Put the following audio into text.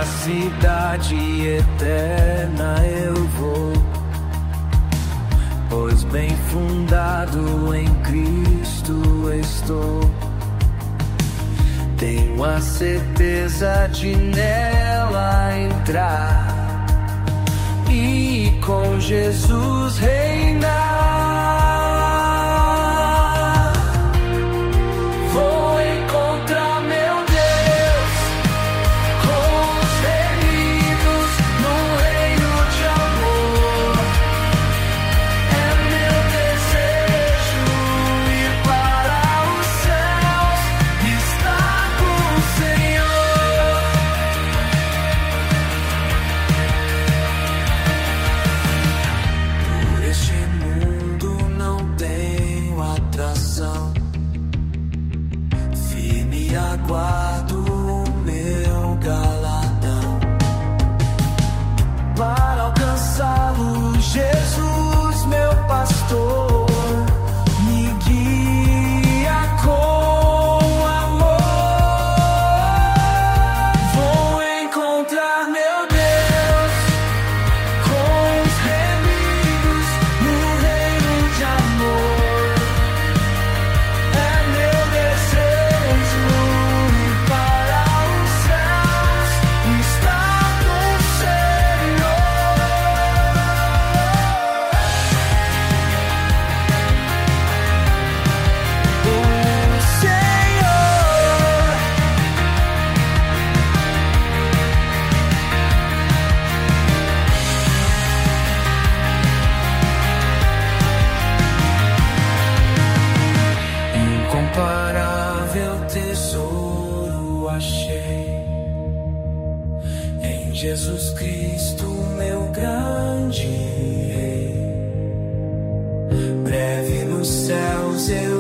cidade eterna eu vou, pois bem fundado em Cristo estou. Tenho a certeza de nela entrar e com Jesus reinar. Vou encontrar meu Deus com os remidos no reino de amor. É meu desejo ir para os céus e estar com o Senhor. Por este mundo não tenho atração, firme aguardo o meu galardão. Para alcançá-lo, Jesus, meu pastor, me guia com amor. Vou encontrar meu Deus com os remidos no reino de amor. É meu desejo ir para os céus e estar com o Senhor. O Senhor. Incomparável tesouro achei em Jesus Cristo, meu grande Rei. Breve nos céus eu